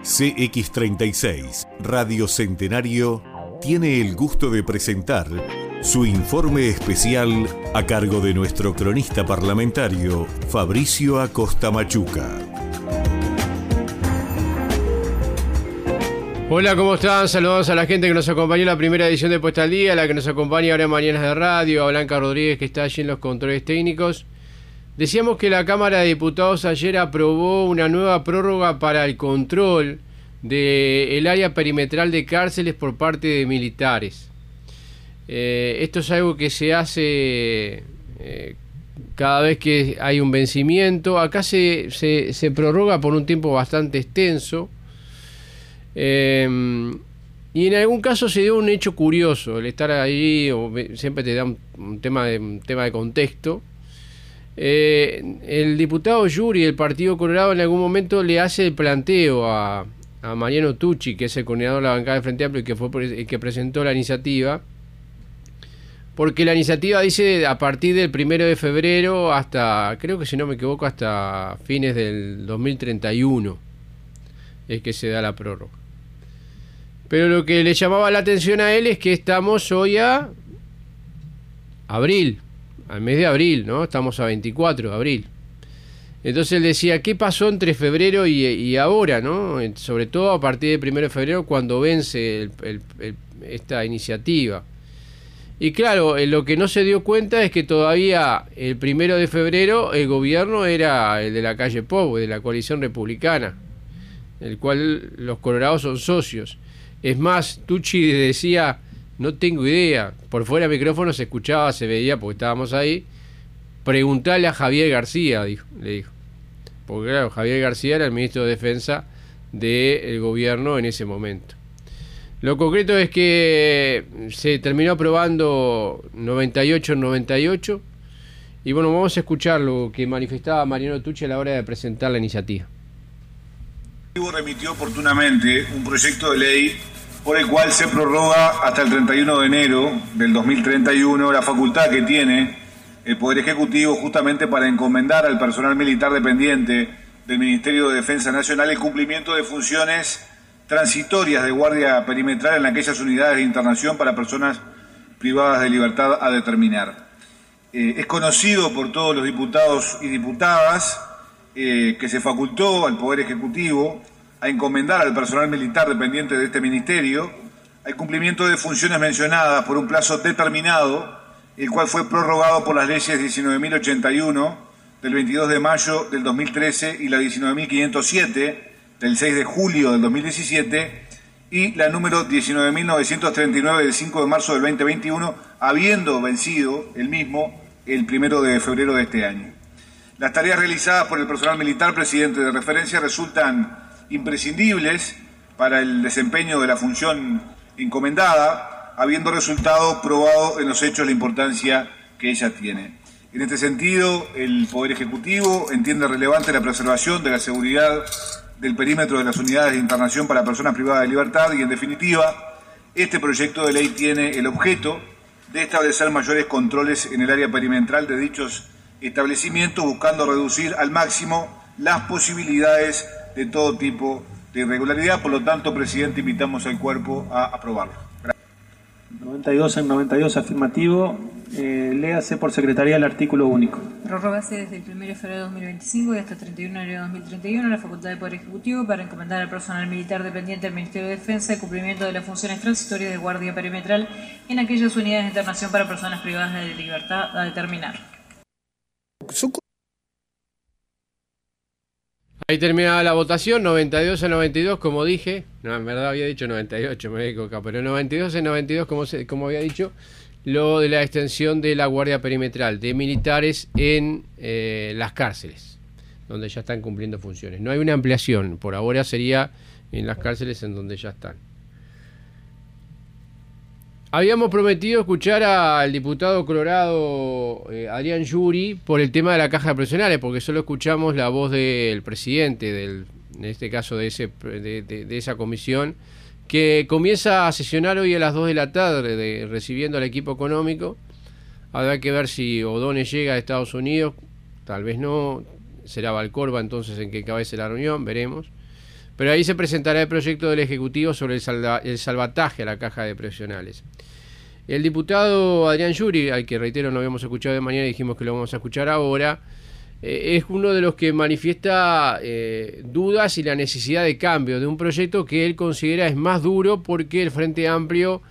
CX36 Radio Centenario tiene el gusto de presentar su informe especial a cargo de nuestro cronista parlamentario Fabricio Acosta Machuca. Hola, ¿cómo están? Saludos a la gente que nos acompañó en la primera edición de Puesta al Día, a la que nos acompaña ahora en Mañanas de Radio, a Blanca Rodríguez, que está allí en los controles técnicos. Decíamos que la Cámara de Diputados ayer aprobó una nueva prórroga para el control del área perimetral de cárceles por parte de militares. Esto es algo que se hace cada vez que hay un vencimiento. Acá se prorroga por un tiempo bastante extenso. Y en algún caso se dio un hecho curioso. El estar ahí siempre te da un tema de contexto. El diputado Yuri del Partido Colorado en algún momento le hace el planteo a Mariano Tucci, que es el coordinador de la bancada de Frente Amplio y que fue el que presentó la iniciativa, porque la iniciativa dice a partir del 1 de febrero hasta, creo que si no me equivoco, hasta fines del 2031 es que se da la prórroga. Pero lo que le llamaba la atención a él es que estamos hoy a abril, al mes de abril, ¿no? Estamos a 24 de abril. Entonces él decía, ¿qué pasó entre febrero y ahora, ¿no? Sobre todo a partir del 1 de febrero, cuando vence esta iniciativa. Y claro, lo que no se dio cuenta es que todavía el 1 de febrero el gobierno era el de la calle Pou, de la coalición republicana, el cual los colorados son socios. Es más, Tucci decía, no tengo idea, por fuera del micrófono se escuchaba, se veía porque estábamos ahí, preguntale a Javier García, le dijo. Porque claro, Javier García era el ministro de Defensa del gobierno en ese momento. Lo concreto es que se terminó aprobando 98-98 y bueno, vamos a escuchar lo que manifestaba Mariano Tucci a la hora de presentar la iniciativa. El Ejecutivo remitió oportunamente un proyecto de ley por el cual se prorroga hasta el 31 de enero del 2031 la facultad que tiene el Poder Ejecutivo justamente para encomendar al personal militar dependiente del Ministerio de Defensa Nacional el cumplimiento de funciones transitorias de guardia perimetral en aquellas unidades de internación para personas privadas de libertad a determinar. Es conocido por todos los diputados y diputadas que se facultó al Poder Ejecutivo a encomendar al personal militar dependiente de este ministerio al cumplimiento de funciones mencionadas por un plazo determinado, el cual fue prorrogado por las leyes 19.081 del 22 de mayo del 2013 y la 19.507 del 6 de julio del 2017 y la número 19.939 del 5 de marzo del 2021, habiendo vencido el mismo el 1 de febrero de este año. Las tareas realizadas por el personal militar presidente de referencia resultan imprescindibles para el desempeño de la función encomendada, habiendo resultado probado en los hechos la importancia que ella tiene. En este sentido, el Poder Ejecutivo entiende relevante la preservación de la seguridad del perímetro de las unidades de internación para personas privadas de libertad y, en definitiva, este proyecto de ley tiene el objeto de establecer mayores controles en el área perimetral de dichos establecimientos, buscando reducir al máximo las posibilidades de todo tipo de irregularidad. Por lo tanto, presidente, invitamos al cuerpo a aprobarlo. Gracias. 92 en 92 afirmativo. Léase por secretaría el artículo único. Prorrogase desde el 1 de febrero de 2025 y hasta el 31 de enero de 2031 la facultad del Poder Ejecutivo para encomendar al personal militar dependiente del Ministerio de Defensa el cumplimiento de las funciones transitorias de guardia perimetral en aquellas unidades de internación para personas privadas de libertad a determinar. Ahí terminaba la votación, 92 a 92, como dije. No, en verdad había dicho 98, me había equivocado, pero 92 a 92, como había dicho, lo de la extensión de la guardia perimetral de militares en las cárceles, donde ya están cumpliendo funciones. No hay una ampliación, por ahora sería en las cárceles en donde ya están. Habíamos prometido escuchar al diputado colorado Adrián Yuri por el tema de la caja de profesionales, porque solo escuchamos la voz del presidente, en este caso de esa comisión, que comienza a sesionar hoy a las 2 de la tarde, recibiendo al equipo económico. Habrá que ver si O'Donnell llega a Estados Unidos, tal vez no, será Valcorba entonces en que cabece la reunión, veremos. Pero ahí se presentará el proyecto del Ejecutivo sobre el salvataje a la caja de profesionales. El diputado Adrián Yuri, al que reitero no habíamos escuchado de mañana y dijimos que lo vamos a escuchar ahora, es uno de los que manifiesta dudas y la necesidad de cambio de un proyecto que él considera es más duro porque el Frente Amplio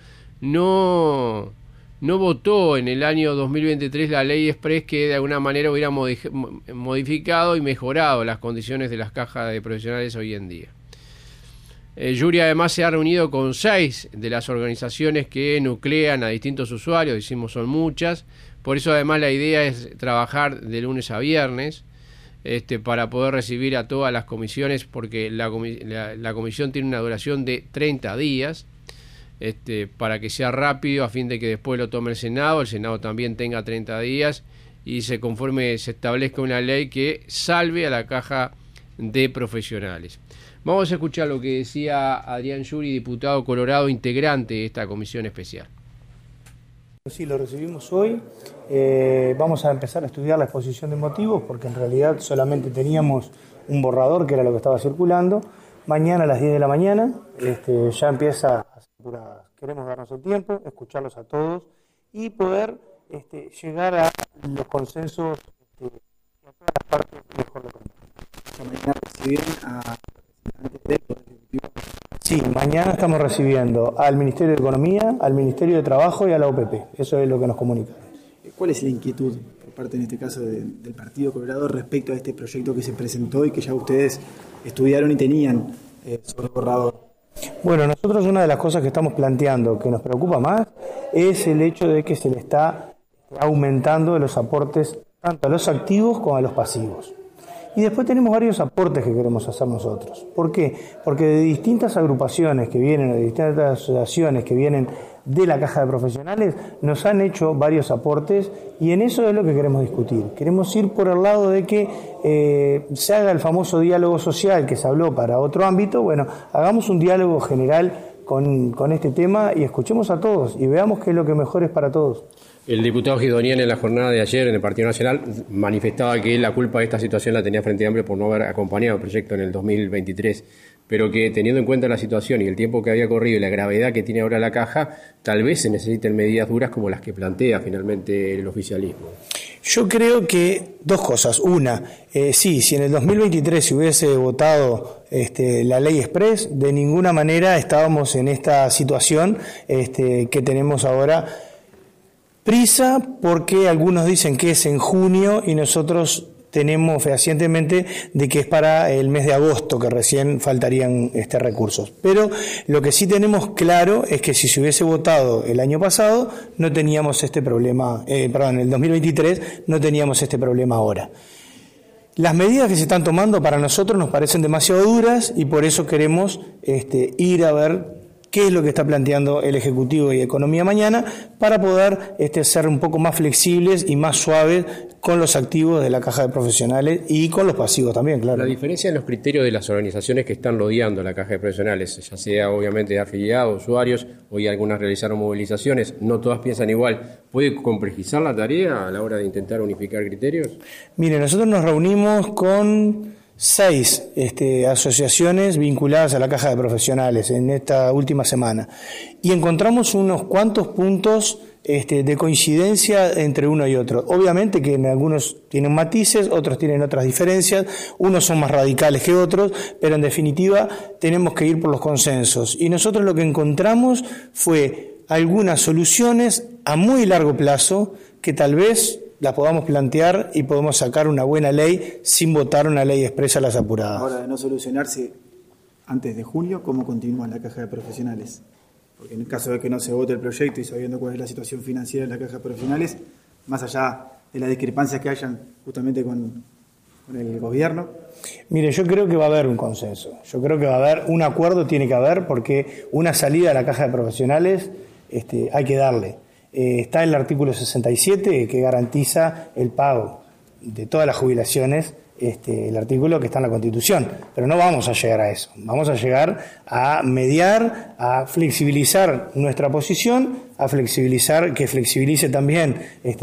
no votó en el año 2023 la ley express que de alguna manera hubiera modificado y mejorado las condiciones de las cajas de profesionales hoy en día. Yuri además se ha reunido con 6 de las organizaciones que nuclean a distintos usuarios, decimos son muchas, por eso además la idea es trabajar de lunes a viernes para poder recibir a todas las comisiones, porque la comisión tiene una duración de 30 días, para que sea rápido a fin de que después lo tome el Senado también tenga 30 días y se establezca una ley que salve a la caja de profesionales. Vamos a escuchar lo que decía Adrián Yuri, diputado colorado, integrante de esta comisión especial. Sí, lo recibimos hoy. Vamos a empezar a estudiar la exposición de motivos porque en realidad solamente teníamos un borrador que era lo que estaba circulando. Mañana a las 10 de la mañana ya empieza a ser. Queremos darnos el tiempo, escucharlos a todos y poder llegar a los consensos que a todas las partes mejor lo conocen. Mañana reciben a representantes del Poder Ejecutivo. Sí, mañana estamos recibiendo al Ministerio de Economía, al Ministerio de Trabajo y a la OPP. Eso es lo que nos comunica. ¿Cuál es la inquietud por parte, en este caso, del Partido Colorado respecto a este proyecto que se presentó y que ya ustedes estudiaron y tenían sobre el borrador? Bueno, nosotros una de las cosas que estamos planteando que nos preocupa más es el hecho de que se le está aumentando los aportes tanto a los activos como a los pasivos. Y después tenemos varios aportes que queremos hacer nosotros. ¿Por qué? Porque de distintas agrupaciones que vienen, de distintas asociaciones que vienen de la caja de profesionales, nos han hecho varios aportes y en eso es lo que queremos discutir. Queremos ir por el lado de que se haga el famoso diálogo social que se habló para otro ámbito. Bueno, hagamos un diálogo general con este tema y escuchemos a todos y veamos qué es lo que mejor es para todos. El diputado Guidonian en la jornada de ayer en el Partido Nacional manifestaba que la culpa de esta situación la tenía Frente Amplio por no haber acompañado el proyecto en el 2023, pero que teniendo en cuenta la situación y el tiempo que había corrido y la gravedad que tiene ahora la caja, tal vez se necesiten medidas duras como las que plantea finalmente el oficialismo. Yo creo que dos cosas. Una, si en el 2023 se hubiese votado la ley express, de ninguna manera estábamos en esta situación que tenemos ahora. Prisa porque algunos dicen que es en junio y nosotros tenemos fehacientemente de que es para el mes de agosto que recién faltarían recursos. Pero lo que sí tenemos claro es que si se hubiese votado el año pasado no teníamos este problema, en el 2023 no teníamos este problema ahora. Las medidas que se están tomando para nosotros nos parecen demasiado duras y por eso queremos ir a ver qué es lo que está planteando el Ejecutivo y Economía mañana para poder ser un poco más flexibles y más suaves con los activos de la caja de profesionales y con los pasivos también, claro. La diferencia en los criterios de las organizaciones que están rodeando la caja de profesionales, ya sea obviamente de afiliados, usuarios, hoy algunas realizaron movilizaciones, no todas piensan igual, ¿puede complejizar la tarea a la hora de intentar unificar criterios? Mire, nosotros nos reunimos con 6 asociaciones vinculadas a la caja de profesionales en esta última semana y encontramos unos cuantos puntos de coincidencia entre uno y otro. Obviamente que en algunos tienen matices, otros tienen otras diferencias, unos son más radicales que otros, pero en definitiva tenemos que ir por los consensos y nosotros lo que encontramos fue algunas soluciones a muy largo plazo que tal vez las podamos plantear y podemos sacar una buena ley sin votar una ley expresa a las apuradas. Ahora, de no solucionarse antes de junio, ¿cómo continúa la caja de profesionales? Porque en el caso de que no se vote el proyecto y sabiendo cuál es la situación financiera de la caja de profesionales, más allá de las discrepancias que hayan justamente con el gobierno. Mire, yo creo que va a haber un consenso. Yo creo que va a haber un acuerdo, tiene que haber, porque una salida a la caja de profesionales hay que darle. Está el artículo 67 que garantiza el pago de todas las jubilaciones, el artículo que está en la Constitución, pero no vamos a llegar a eso, vamos a llegar a mediar, a flexibilizar nuestra posición, a flexibilizar, que flexibilice también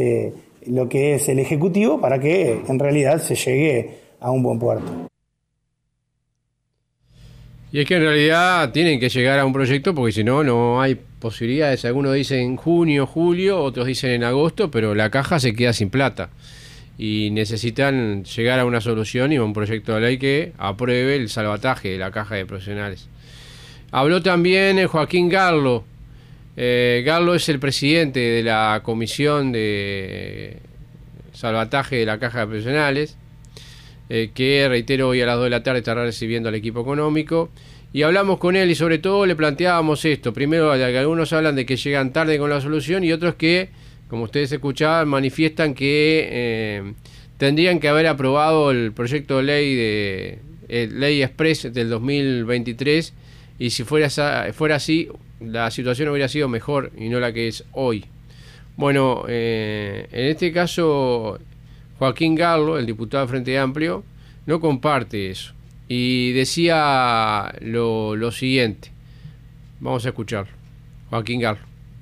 lo que es el Ejecutivo para que en realidad se llegue a un buen puerto. Y es que en realidad tienen que llegar a un proyecto porque si no, no hay posibilidades. Algunos dicen en junio, julio, otros dicen en agosto, pero la caja se queda sin plata. Y necesitan llegar a una solución y a un proyecto de ley que apruebe el salvataje de la caja de profesionales. Habló también Joaquín Garlo. Garlo es el presidente de la comisión de salvataje de la caja de profesionales, que reitero hoy a las 2 de la tarde estará recibiendo al equipo económico, y hablamos con él y sobre todo le planteábamos esto. Primero, que algunos hablan de que llegan tarde con la solución y otros que, como ustedes escuchaban, manifiestan que tendrían que haber aprobado el proyecto de ley express del 2023, y si fuera así, la situación hubiera sido mejor y no la que es hoy. Bueno, en este caso Joaquín Garlo, el diputado de Frente Amplio, no comparte eso y decía lo siguiente. Vamos a escucharlo. Joaquín Garlo.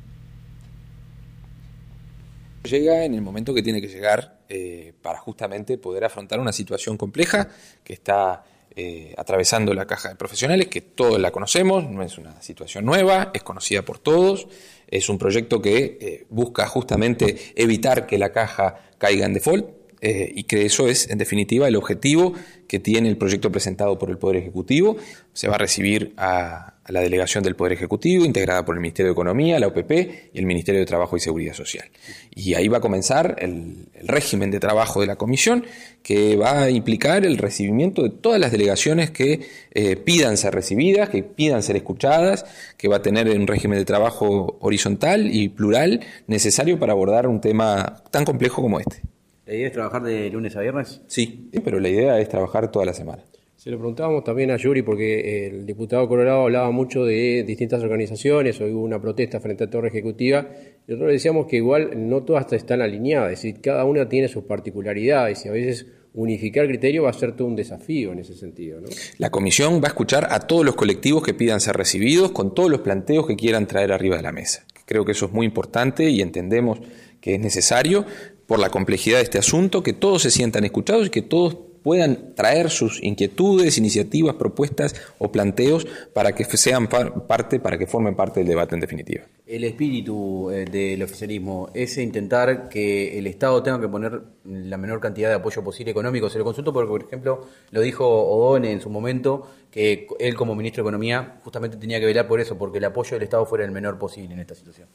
Llega en el momento que tiene que llegar para justamente poder afrontar una situación compleja que está atravesando la caja de profesionales, que todos la conocemos, no es una situación nueva, es conocida por todos, es un proyecto que busca justamente evitar que la caja caiga en default, y que eso es en definitiva el objetivo que tiene el proyecto presentado por el Poder Ejecutivo. Se va a recibir a la delegación del Poder Ejecutivo, integrada por el Ministerio de Economía, la OPP y el Ministerio de Trabajo y Seguridad Social. Y ahí va a comenzar el régimen de trabajo de la comisión, que va a implicar el recibimiento de todas las delegaciones que pidan ser recibidas, que pidan ser escuchadas, que va a tener un régimen de trabajo horizontal y plural necesario para abordar un tema tan complejo como este. ¿La idea es trabajar de lunes a viernes? Sí, pero la idea es trabajar toda la semana. Se lo preguntábamos también a Yuri porque el diputado Colorado hablaba mucho de distintas organizaciones, hoy hubo una protesta frente a Torre Ejecutiva, y nosotros decíamos que igual no todas están alineadas, es decir, cada una tiene sus particularidades y a veces unificar criterio va a ser todo un desafío en ese sentido, ¿no? La comisión va a escuchar a todos los colectivos que pidan ser recibidos con todos los planteos que quieran traer arriba de la mesa. Creo que eso es muy importante y entendemos que es necesario por la complejidad de este asunto, que todos se sientan escuchados y que todos puedan traer sus inquietudes, iniciativas, propuestas o planteos para que sean parte, para que formen parte del debate en definitiva. El espíritu del oficialismo es intentar que el Estado tenga que poner la menor cantidad de apoyo posible económico. Se lo consulto porque, por ejemplo, lo dijo O'Donnell en su momento, que él como ministro de Economía justamente tenía que velar por eso, porque el apoyo del Estado fuera el menor posible en esta situación.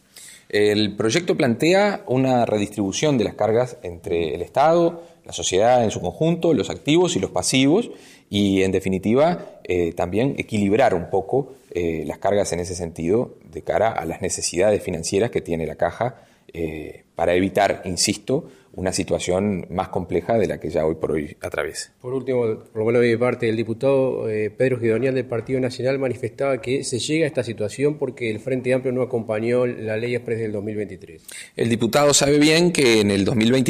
El proyecto plantea una redistribución de las cargas entre el Estado, la sociedad en su conjunto, los activos y los pasivos, y en definitiva también equilibrar un poco las cargas en ese sentido de cara a las necesidades financieras que tiene la caja para evitar, insisto, una situación más compleja de la que ya hoy por hoy atraviesa. Por último, por lo menos de mi parte, el diputado Pedro Guidonian del Partido Nacional manifestaba que se llega a esta situación porque el Frente Amplio no acompañó la ley express del 2023. El diputado sabe bien que en el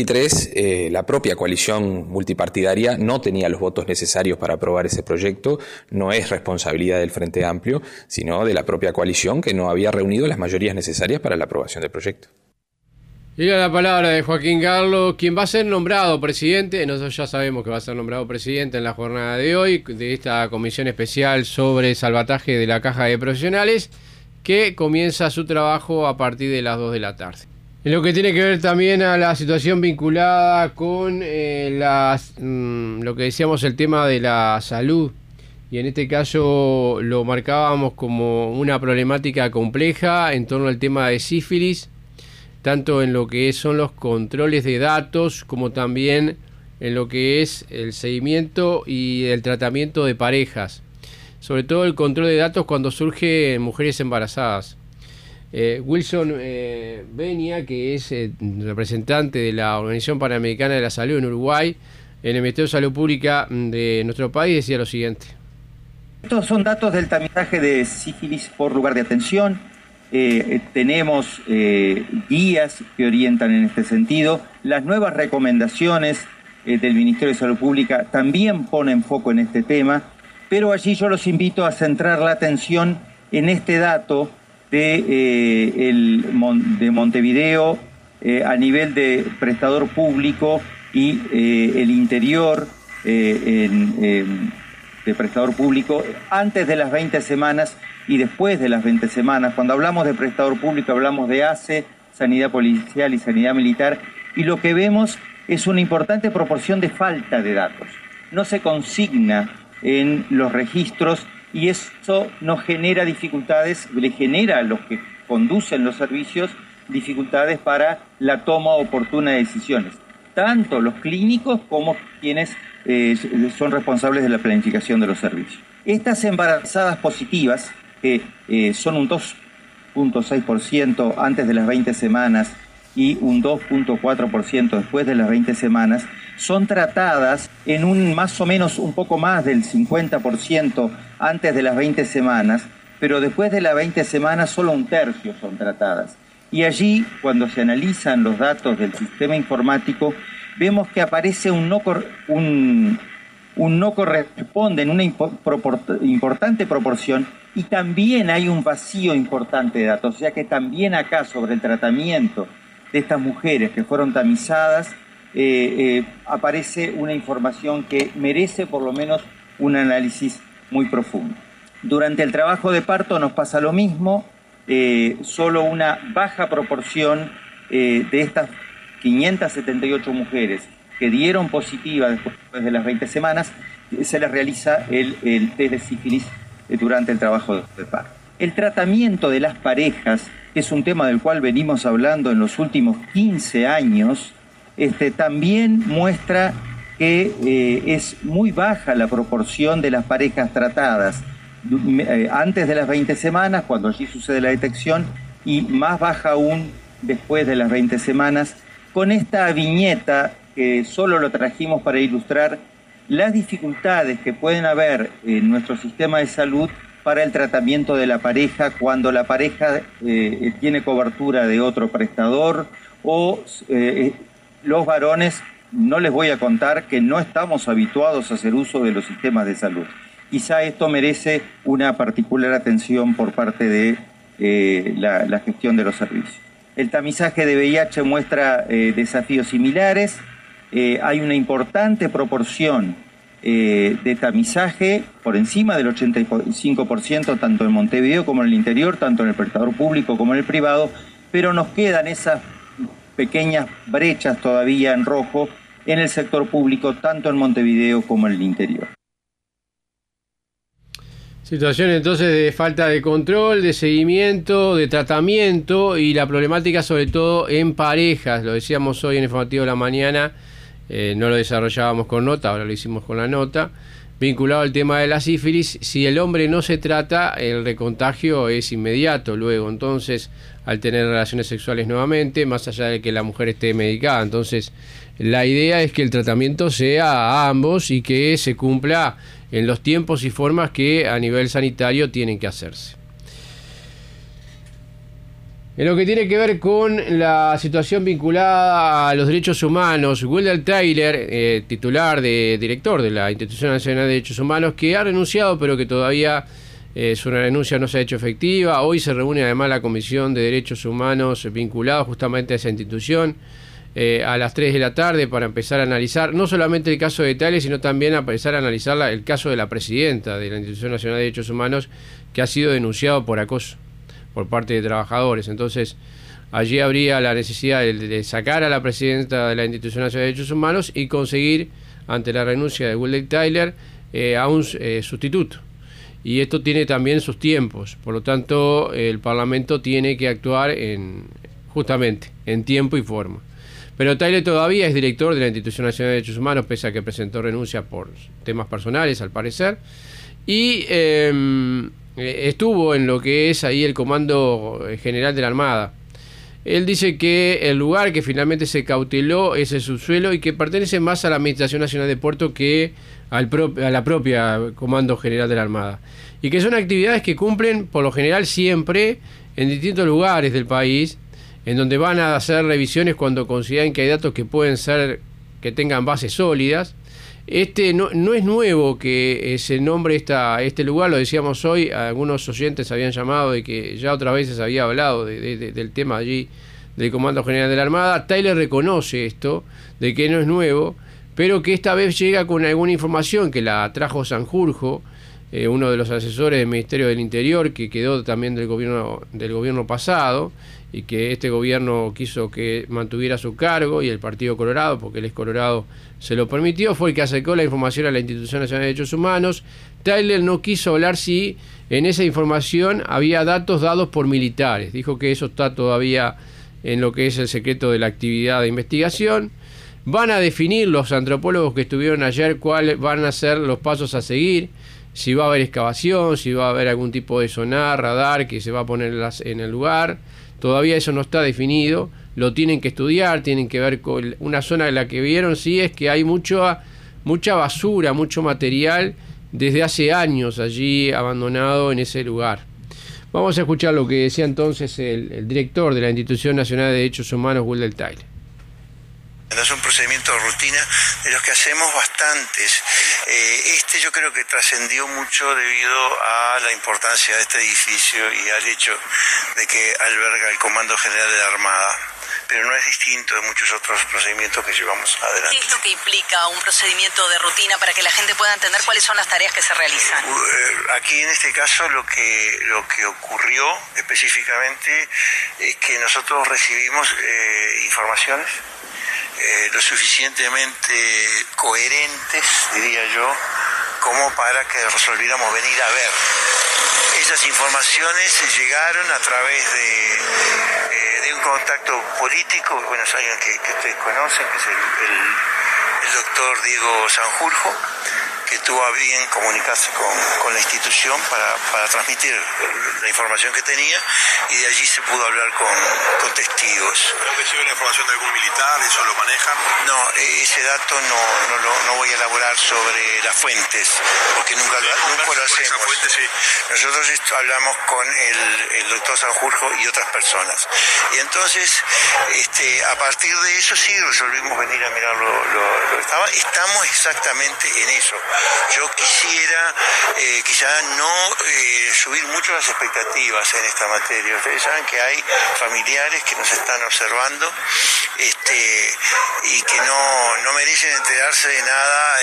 2023 la propia coalición multipartidaria no tenía los votos necesarios para aprobar ese proyecto. No es responsabilidad del Frente Amplio, sino de la propia coalición que no había reunido las mayorías necesarias para la aprobación del proyecto. Llega la palabra de Joaquín Garlo, quien va a ser nombrado presidente. Nosotros ya sabemos que va a ser nombrado presidente en la jornada de hoy de esta comisión especial sobre salvataje de la caja de profesionales, que comienza su trabajo a partir de las 2 de la tarde. En lo que tiene que ver también a la situación vinculada con lo que decíamos, el tema de la salud, y en este caso lo marcábamos como una problemática compleja en torno al tema de sífilis, tanto en lo que son los controles de datos como también en lo que es el seguimiento y el tratamiento de parejas, sobre todo el control de datos cuando surge en mujeres embarazadas. Wilson Benia, que es representante de la Organización Panamericana de la Salud en Uruguay, en el Ministerio de Salud Pública de nuestro país, decía lo siguiente. Estos son datos del tamizaje de sífilis por lugar de atención. Tenemos guías que orientan en este sentido. Las nuevas recomendaciones del Ministerio de Salud Pública también ponen foco en este tema, pero allí yo los invito a centrar la atención en este dato de Montevideo a nivel de prestador público y el interior de prestador público antes de las 20 semanas y después de las 20 semanas. Cuando hablamos de prestador público hablamos de ACE, Sanidad Policial y Sanidad Militar, y lo que vemos es una importante proporción de falta de datos. No se consigna en los registros y eso nos genera dificultades, le genera a los que conducen los servicios dificultades para la toma oportuna de decisiones, tanto los clínicos como quienes son responsables de la planificación de los servicios. Estas embarazadas positivas, que son un 2.6% antes de las 20 semanas y un 2.4% después de las 20 semanas, son tratadas en un más o menos un poco más del 50% antes de las 20 semanas, pero después de las 20 semanas solo un tercio son tratadas. Y allí, cuando se analizan los datos del sistema informático, vemos que aparece un no corresponde en una importante proporción, y también hay un vacío importante de datos, o sea que también acá sobre el tratamiento de estas mujeres que fueron tamizadas aparece una información que merece por lo menos un análisis muy profundo. Durante el trabajo de parto nos pasa lo mismo, solo una baja proporción de estas 578 mujeres que dieron positiva después de las 20 semanas, se les realiza el test de sífilis durante el trabajo de parto. El tratamiento de las parejas es un tema del cual venimos hablando en los últimos 15 años, también muestra que es muy baja la proporción de las parejas tratadas antes de las 20 semanas, cuando allí sucede la detección, y más baja aún después de las 20 semanas, con esta viñeta que solo lo trajimos para ilustrar las dificultades que pueden haber en nuestro sistema de salud para el tratamiento de la pareja cuando la pareja tiene cobertura de otro prestador o los varones, no les voy a contar que no estamos habituados a hacer uso de los sistemas de salud. Quizá esto merece una particular atención por parte de la gestión de los servicios. El tamizaje de VIH muestra desafíos similares. Hay una importante proporción de tamizaje por encima del 85% tanto en Montevideo como en el interior, tanto en el prestador público como en el privado, pero nos quedan esas pequeñas brechas todavía en rojo en el sector público, tanto en Montevideo como en el interior. Situación entonces de falta de control, de seguimiento, de tratamiento y la problemática sobre todo en parejas. Lo decíamos hoy en el informativo de la mañana, no lo desarrollábamos con nota, ahora lo hicimos con la nota, vinculado al tema de la sífilis. Si el hombre no se trata, el recontagio es inmediato luego, entonces al tener relaciones sexuales nuevamente, más allá de que la mujer esté medicada. Entonces la idea es que el tratamiento sea a ambos y que se cumpla en los tiempos y formas que a nivel sanitario tienen que hacerse. En lo que tiene que ver con la situación vinculada a los derechos humanos, Wendell Tyler, director de la Institución Nacional de Derechos Humanos, que ha renunciado pero que todavía su renuncia no se ha hecho efectiva. Hoy se reúne además la Comisión de Derechos Humanos vinculada justamente a esa institución a las 3 de la tarde para empezar a analizar no solamente el caso de Tyler, sino también a empezar a analizar el caso de la presidenta de la Institución Nacional de Derechos Humanos, que ha sido denunciado por acoso por parte de trabajadores. Entonces allí habría la necesidad de sacar a la presidenta de la Institución Nacional de Derechos Humanos y conseguir, ante la renuncia de Wendell Tyler, a un sustituto. Y esto tiene también sus tiempos, por lo tanto el Parlamento tiene que actuar justamente en tiempo y forma. Pero Tyler todavía es director de la Institución Nacional de Derechos Humanos, pese a que presentó renuncia por temas personales, al parecer, y estuvo en lo que es ahí el Comando General de la Armada. Él dice que el lugar que finalmente se cauteló es el subsuelo y que pertenece más a la Administración Nacional de Puerto que a la propia Comando General de la Armada. Y que son actividades que cumplen por lo general siempre en distintos lugares del país, en donde van a hacer revisiones cuando consideran que hay datos que pueden ser, que tengan bases sólidas. No es nuevo que se nombre este lugar, lo decíamos hoy, algunos oyentes habían llamado de que ya otras veces había hablado del tema allí del Comando General de la Armada. Tyler reconoce esto, de que no es nuevo, pero que esta vez llega con alguna información que la trajo Sanjurjo, uno de los asesores del Ministerio del Interior, que quedó también del gobierno pasado, y que este gobierno quiso que mantuviera su cargo, y el Partido Colorado, porque él es colorado, se lo permitió, fue el que acercó la información a la Institución Nacional de Derechos Humanos. Tyler no quiso hablar si en esa información había datos dados por militares, dijo que eso está todavía en lo que es el secreto de la actividad de investigación. Van a definir los antropólogos que estuvieron ayer cuáles van a ser los pasos a seguir, si va a haber excavación, si va a haber algún tipo de sonar, radar que se va a poner en el lugar. Todavía eso no está definido, lo tienen que estudiar, tienen que ver con una zona de la que vieron, sí, es que hay mucha basura, mucho material desde hace años allí abandonado en ese lugar. Vamos a escuchar lo que decía entonces el director de la Institución Nacional de Derechos Humanos, Wendell Tyler. Es un procedimiento de rutina de los que hacemos bastantes. Yo creo que trascendió mucho debido a la importancia de este edificio y al hecho de que alberga el Comando General de la Armada. Pero no es distinto de muchos otros procedimientos que llevamos adelante. ¿Qué es lo que implica un procedimiento de rutina para que la gente pueda entender cuáles son las tareas que se realizan? Aquí en este caso lo que ocurrió específicamente es que nosotros recibimos informaciones lo suficientemente coherentes, diría yo, como para que resolviéramos venir a ver. Esas informaciones llegaron a través de un contacto político, bueno, es alguien que ustedes conocen, que es el doctor Diego Sanjurjo, que tuvo a bien comunicarse con la institución para transmitir la información que tenía, y de allí se pudo hablar con testigos. ¿No recibe la información de algún militar? ¿Eso lo manejan? No, ese dato no voy a elaborar sobre las fuentes, porque nunca lo hacemos. Fuente, sí. Nosotros hablamos con el doctor Sanjurjo y otras personas. Y entonces, a partir de eso sí resolvimos venir a mirar lo que estaba. Estamos exactamente en eso. Yo quisiera quizá no subir mucho las expectativas en esta materia. Ustedes saben que hay familiares que nos están observando y que no merecen enterarse de nada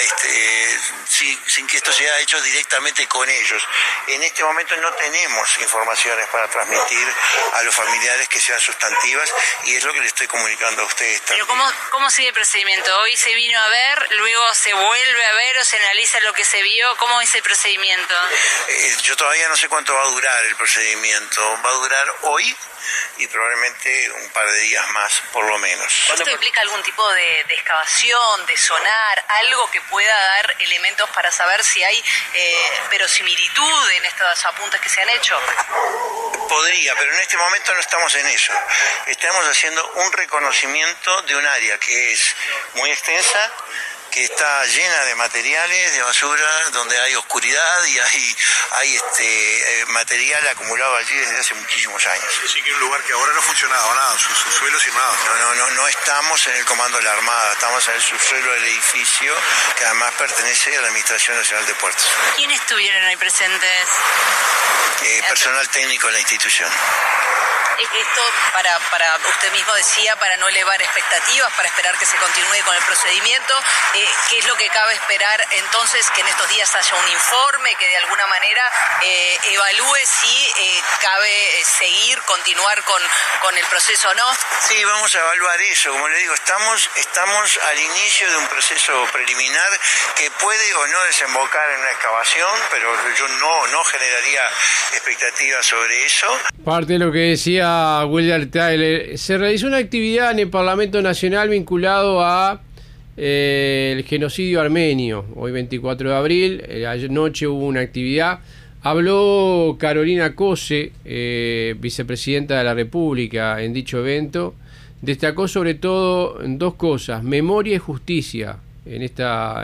sin que esto sea hecho directamente con ellos. En este momento no tenemos informaciones para transmitir a los familiares que sean sustantivas, y es lo que les estoy comunicando a ustedes también. Pero ¿cómo sigue el procedimiento? Hoy se vino a ver, luego se vuelve a ver o se analiza lo que se vio. ¿Cómo es el procedimiento? Yo todavía no sé cuánto va a durar el procedimiento. Va a durar hoy y probablemente un par de días más, por lo menos. ¿Esto implica algún tipo de excavación, de sonar, algo que pueda dar elementos para saber si hay verosimilitud en estos apuntes que se han hecho? Podría, pero en este momento no estamos en eso. Estamos haciendo un reconocimiento de un área que es muy extensa, que está llena de materiales, de basura, donde hay oscuridad y hay material acumulado allí desde hace muchísimos años. Sí, que es un lugar que ahora no funcionaba nada, su suelo sin nada. No estamos en el Comando de la Armada, estamos en el subsuelo del edificio, que además pertenece a la Administración Nacional de Puertos. ¿Quiénes estuvieron ahí presentes? Personal técnico de la institución. Esto, para usted mismo decía, para no elevar expectativas, para esperar que se continúe con el procedimiento. ¿Qué es lo que cabe esperar entonces? Que en estos días haya un informe que de alguna manera evalúe si cabe continuar con el proceso o no. Sí, vamos a evaluar eso. Como le digo, estamos al inicio de un proceso preliminar que puede o no desembocar en una excavación, pero yo no generaría expectativas sobre eso. Parte de lo que decía Wendell Tyler, se realizó una actividad en el Parlamento Nacional vinculado a el genocidio armenio. Hoy 24 de abril, anoche hubo una actividad. Habló Carolina Cose, vicepresidenta de la República, en dicho evento. Destacó sobre todo dos cosas: memoria y justicia en esta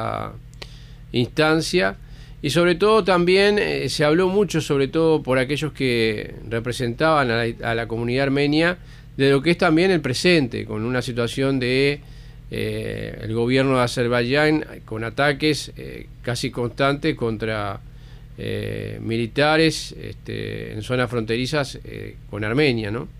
instancia. Y sobre todo también se habló mucho, sobre todo por aquellos que representaban a la comunidad armenia, de lo que es también el presente, con una situación de el gobierno de Azerbaiyán con ataques casi constantes contra militares en zonas fronterizas con Armenia, ¿no?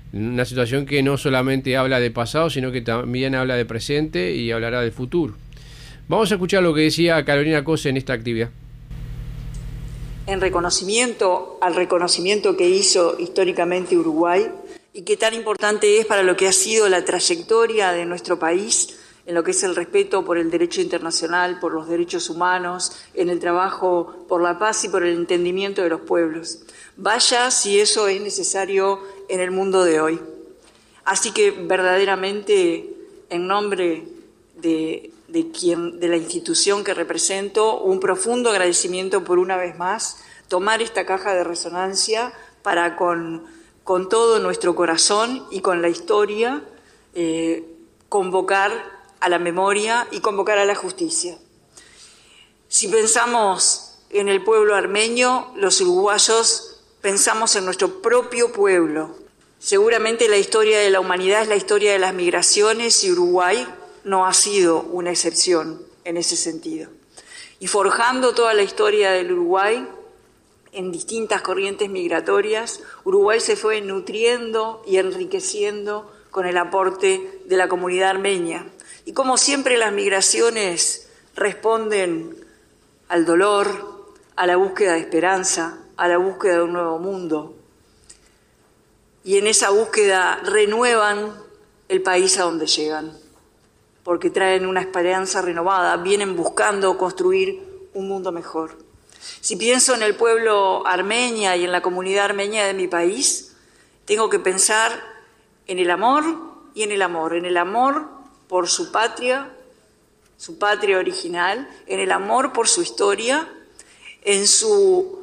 Una situación que no solamente habla de pasado, sino que también habla de presente y hablará del futuro. Vamos a escuchar lo que decía Carolina Cose en esta actividad. En reconocimiento al reconocimiento que hizo históricamente Uruguay y que tan importante es para lo que ha sido la trayectoria de nuestro país en lo que es el respeto por el derecho internacional, por los derechos humanos, en el trabajo por la paz y por el entendimiento de los pueblos. Vaya si eso es necesario en el mundo de hoy. Así que verdaderamente, en nombre de la institución que represento, un profundo agradecimiento por una vez más tomar esta caja de resonancia para con todo nuestro corazón y con la historia convocar a la memoria y convocar a la justicia. Si pensamos en el pueblo armenio, los uruguayos pensamos en nuestro propio pueblo. Seguramente la historia de la humanidad es la historia de las migraciones y Uruguay no ha sido una excepción en ese sentido. Y forjando toda la historia del Uruguay en distintas corrientes migratorias, Uruguay se fue nutriendo y enriqueciendo con el aporte de la comunidad armenia. Y como siempre las migraciones responden al dolor, a la búsqueda de esperanza, a la búsqueda de un nuevo mundo. Y en esa búsqueda renuevan el país a donde llegan, porque traen una esperanza renovada, vienen buscando construir un mundo mejor. Si pienso en el pueblo armenio y en la comunidad armenia de mi país, tengo que pensar en el amor y en el amor por su patria original, en el amor por su historia, en su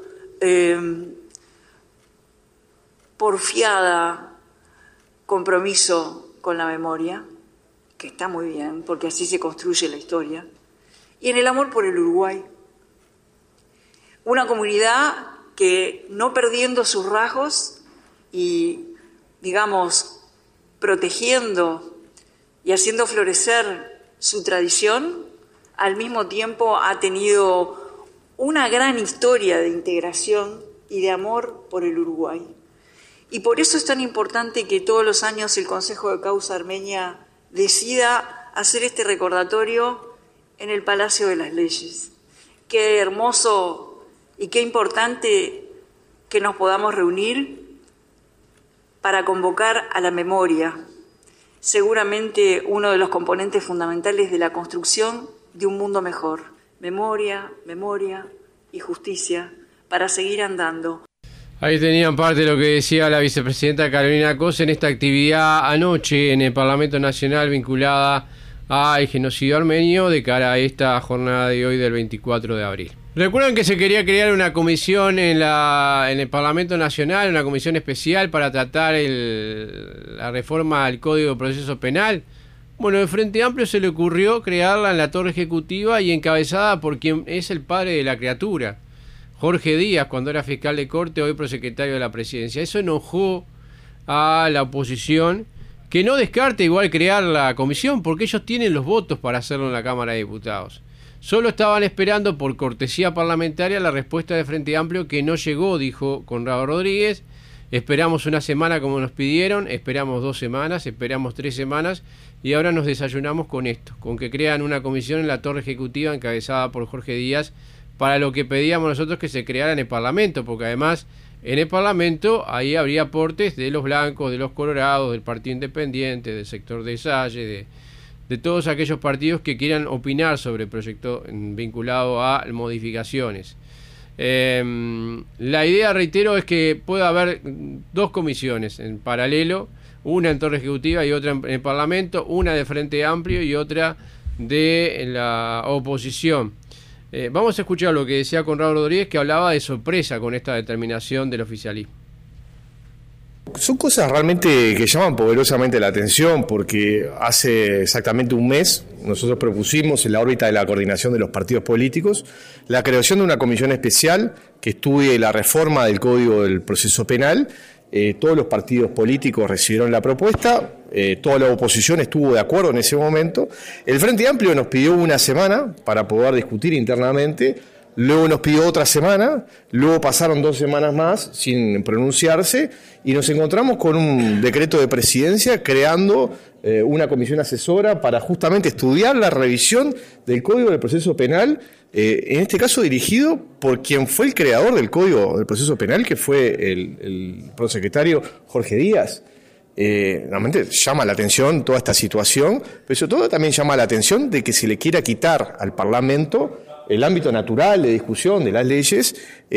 porfiada compromiso con la memoria, que está muy bien, porque así se construye la historia, y en el amor por el Uruguay. Una comunidad que, no perdiendo sus rasgos y, digamos, protegiendo y haciendo florecer su tradición, al mismo tiempo ha tenido una gran historia de integración y de amor por el Uruguay. Y por eso es tan importante que todos los años el Consejo de Causa Armenia decida hacer este recordatorio en el Palacio de las Leyes. Qué hermoso y qué importante que nos podamos reunir para convocar a la memoria, seguramente uno de los componentes fundamentales de la construcción de un mundo mejor. Memoria, memoria y justicia para seguir andando. Ahí tenían parte de lo que decía la vicepresidenta Carolina Cose en esta actividad anoche en el Parlamento Nacional vinculada al genocidio armenio de cara a esta jornada de hoy del 24 de abril. Recuerdan que se quería crear una comisión en el Parlamento Nacional, una comisión especial para tratar la reforma al Código de Proceso Penal. Bueno, el Frente Amplio se le ocurrió crearla en la Torre Ejecutiva y encabezada por quien es el padre de la criatura, Jorge Díaz, cuando era fiscal de corte, hoy prosecretario de la Presidencia. Eso enojó a la oposición, que no descarte igual crear la comisión, porque ellos tienen los votos para hacerlo en la Cámara de Diputados. Solo estaban esperando por cortesía parlamentaria la respuesta de Frente Amplio, que no llegó, dijo Conrado Rodríguez. Esperamos una semana como nos pidieron, esperamos 2 semanas, esperamos 3 semanas y ahora nos desayunamos con esto, con que crean una comisión en la Torre Ejecutiva encabezada por Jorge Díaz para lo que pedíamos nosotros que se creara en el Parlamento, porque además en el Parlamento ahí habría aportes de los blancos, de los colorados, del Partido Independiente, del sector de Salle, de todos aquellos partidos que quieran opinar sobre el proyecto vinculado a modificaciones. La idea, reitero, es que pueda haber 2 comisiones en paralelo, una en Torre Ejecutiva y otra en el Parlamento, una de Frente Amplio y otra de la oposición. Vamos a escuchar lo que decía Conrado Rodríguez, que hablaba de sorpresa con esta determinación del oficialismo. Son cosas realmente que llaman poderosamente la atención, porque hace exactamente un mes nosotros propusimos en la órbita de la coordinación de los partidos políticos la creación de una comisión especial que estudie la reforma del Código del Proceso Penal. Todos los partidos políticos recibieron la propuesta, toda la oposición estuvo de acuerdo en ese momento. El Frente Amplio nos pidió una semana para poder discutir internamente luego nos pidió otra semana, luego pasaron 2 semanas más sin pronunciarse y nos encontramos con un decreto de presidencia creando una comisión asesora para justamente estudiar la revisión del Código del Proceso Penal, en este caso dirigido por quien fue el creador del Código del Proceso Penal, que fue el prosecretario Jorge Díaz. Realmente llama la atención toda esta situación, pero sobre todo también llama la atención de que se le quiera quitar al Parlamento el ámbito natural de discusión de las leyes,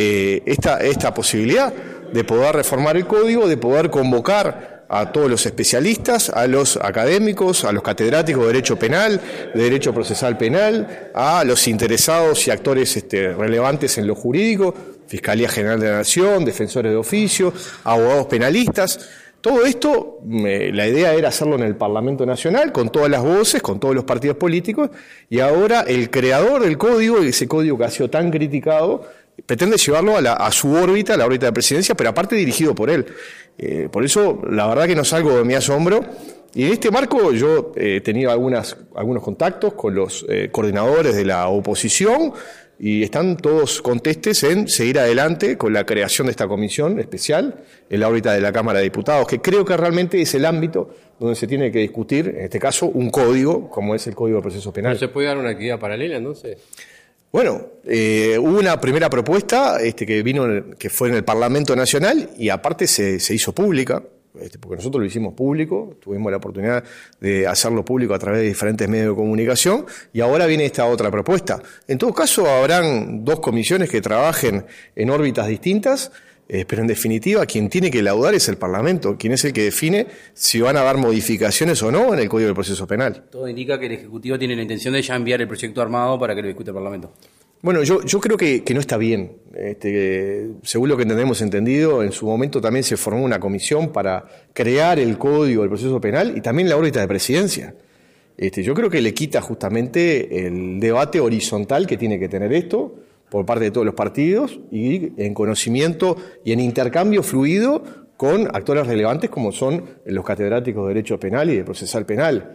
esta posibilidad de poder reformar el código, de poder convocar a todos los especialistas, a los académicos, a los catedráticos de Derecho Penal, de Derecho Procesal Penal, a los interesados y actores relevantes en lo jurídico, Fiscalía General de la Nación, defensores de oficio, abogados penalistas. Todo esto, la idea era hacerlo en el Parlamento Nacional, con todas las voces, con todos los partidos políticos, y ahora el creador del código, ese código que ha sido tan criticado, pretende llevarlo a su órbita, a la órbita de presidencia, pero aparte dirigido por él. Por eso, la verdad que no salgo de mi asombro. Y en este marco yo he tenido algunos contactos con los coordinadores de la oposición y están todos contestes en seguir adelante con la creación de esta comisión especial en la órbita de la Cámara de Diputados, que creo que realmente es el ámbito donde se tiene que discutir, en este caso, un código como es el Código de Proceso Penal. ¿No se puede dar una actividad paralela entonces? Bueno, hubo una primera propuesta que fue en el Parlamento Nacional y aparte se hizo pública, porque nosotros lo hicimos público, tuvimos la oportunidad de hacerlo público a través de diferentes medios de comunicación y ahora viene esta otra propuesta. En todo caso, habrán 2 comisiones que trabajen en órbitas distintas, pero en definitiva quien tiene que laudar es el Parlamento, quien es el que define si van a dar modificaciones o no en el Código del Proceso Penal. Todo indica que el Ejecutivo tiene la intención de ya enviar el proyecto armado para que lo discute el Parlamento. Bueno, yo creo que no está bien. Según lo que entendido, en su momento también se formó una comisión para crear el Código del Proceso Penal y también la órbita de presidencia. Yo creo que le quita justamente el debate horizontal que tiene que tener esto por parte de todos los partidos y en conocimiento y en intercambio fluido con actores relevantes como son los catedráticos de Derecho Penal y de Procesal Penal.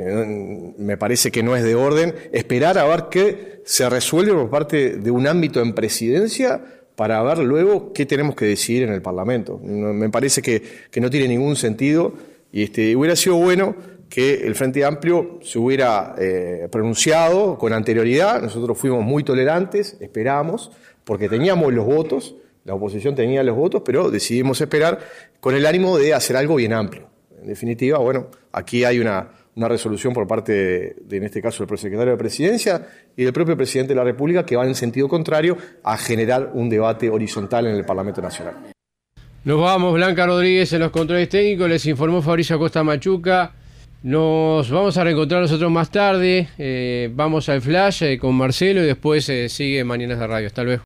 Me parece que no es de orden esperar a ver qué se resuelve por parte de un ámbito en presidencia para ver luego qué tenemos que decidir en el Parlamento. Me parece que no tiene ningún sentido y hubiera sido bueno que el Frente Amplio se hubiera pronunciado con anterioridad. Nosotros fuimos muy tolerantes, esperamos, porque teníamos los votos, la oposición tenía los votos, pero decidimos esperar con el ánimo de hacer algo bien amplio. En definitiva, bueno, aquí hay una resolución por parte de, en este caso, del prosecretario de Presidencia y del propio Presidente de la República que va en sentido contrario a generar un debate horizontal en el Parlamento Nacional. Nos vamos, Blanca Rodríguez en los controles técnicos, les informó Fabricio Acosta Machuca. Nos vamos a reencontrar nosotros más tarde, vamos al Flash con Marcelo y después sigue Mañanas de Radio. Hasta luego.